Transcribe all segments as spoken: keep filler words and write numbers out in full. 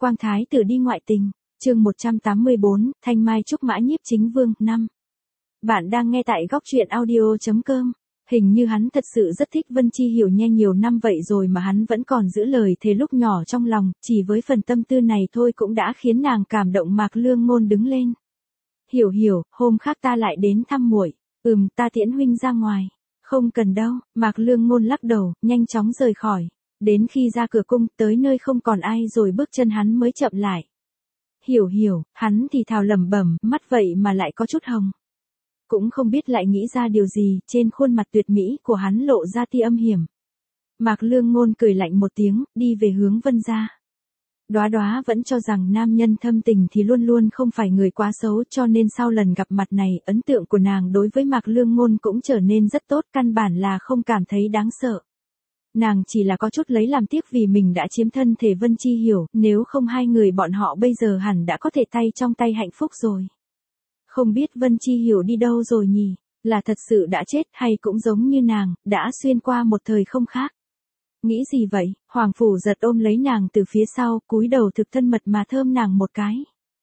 Quang Thái tử đi ngoại tình, chương một trăm tám mươi bốn, Thanh Mai Trúc Mã Nhiếp Chính Vương, năm. Bạn đang nghe tại góc truyện audio chấm com. Hình như hắn thật sự rất thích Vân Chi Hiểu Nhe nhiều năm vậy rồi mà hắn vẫn còn giữ lời thề lúc nhỏ trong lòng, chỉ với phần tâm tư này thôi cũng đã khiến nàng cảm động. Mạc Lương Ngôn đứng lên. Hiểu Hiểu, hôm khác ta lại đến thăm muội. Ừm, ta tiễn huynh ra ngoài. Không cần đâu, Mạc Lương Ngôn lắc đầu, nhanh chóng rời khỏi. Đến khi ra cửa cung, tới nơi không còn ai rồi bước chân hắn mới chậm lại. Hiểu Hiểu, hắn thì thào lẩm bẩm, mắt vậy mà lại có chút hồng. Cũng không biết lại nghĩ ra điều gì, trên khuôn mặt tuyệt mỹ của hắn lộ ra tia âm hiểm. Mạc Lương Ngôn cười lạnh một tiếng, đi về hướng Vân gia. Đóa Đóa vẫn cho rằng nam nhân thâm tình thì luôn luôn không phải người quá xấu, cho nên sau lần gặp mặt này, ấn tượng của nàng đối với Mạc Lương Ngôn cũng trở nên rất tốt, căn bản là không cảm thấy đáng sợ. Nàng chỉ là có chút lấy làm tiếc vì mình đã chiếm thân thể Vân Chi Hiểu, nếu không hai người bọn họ bây giờ hẳn đã có thể tay trong tay hạnh phúc rồi. Không biết Vân Chi Hiểu đi đâu rồi nhỉ, là thật sự đã chết hay cũng giống như nàng, đã xuyên qua một thời không khác. Nghĩ gì vậy, Hoàng Phủ Giật ôm lấy nàng từ phía sau, cúi đầu thực thân mật mà thơm nàng một cái.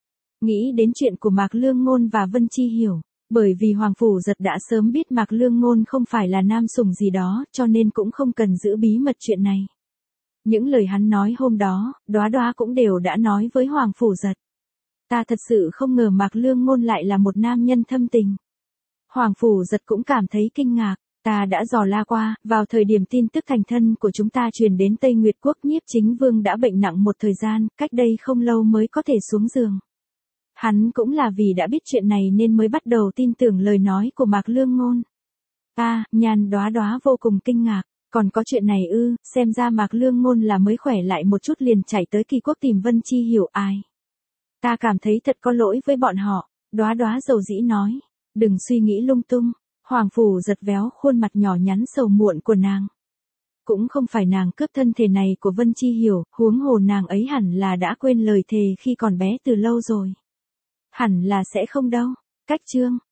Nghĩ đến chuyện của Mạc Lương Ngôn và Vân Chi Hiểu, bởi vì Hoàng Phủ Giật đã sớm biết Mạc Lương Ngôn không phải là nam sủng gì đó, cho nên cũng không cần giữ bí mật chuyện này. Những lời hắn nói hôm đó, Đóa Đóa cũng đều đã nói với Hoàng Phủ Giật. Ta thật sự không ngờ Mạc Lương Ngôn lại là một nam nhân thâm tình. Hoàng Phủ Giật cũng cảm thấy kinh ngạc. Ta đã dò la qua, vào thời điểm tin tức thành thân của chúng ta truyền đến Tây Nguyệt Quốc, Nhiếp Chính Vương đã bệnh nặng một thời gian, cách đây không lâu mới có thể xuống giường. Hắn cũng là vì đã biết chuyện này nên mới bắt đầu tin tưởng lời nói của Mạc Lương Ngôn. Ta, Nhan Đóa Đóa vô cùng kinh ngạc, còn có chuyện này ư, xem ra Mạc Lương Ngôn là mới khỏe lại một chút liền chạy tới Kỳ Quốc tìm Vân Chi Hiểu. Ai? Ta cảm thấy thật có lỗi với bọn họ, Đóa Đóa dầu dĩ nói. Đừng suy nghĩ lung tung. Hoàng Phủ Giật véo khuôn mặt nhỏ nhắn sầu muộn của nàng. Cũng không phải nàng cướp thân thể này của Vân Chi Hiểu, huống hồ nàng ấy hẳn là đã quên lời thề khi còn bé từ lâu rồi. Hẳn là sẽ không đâu. Cách chương,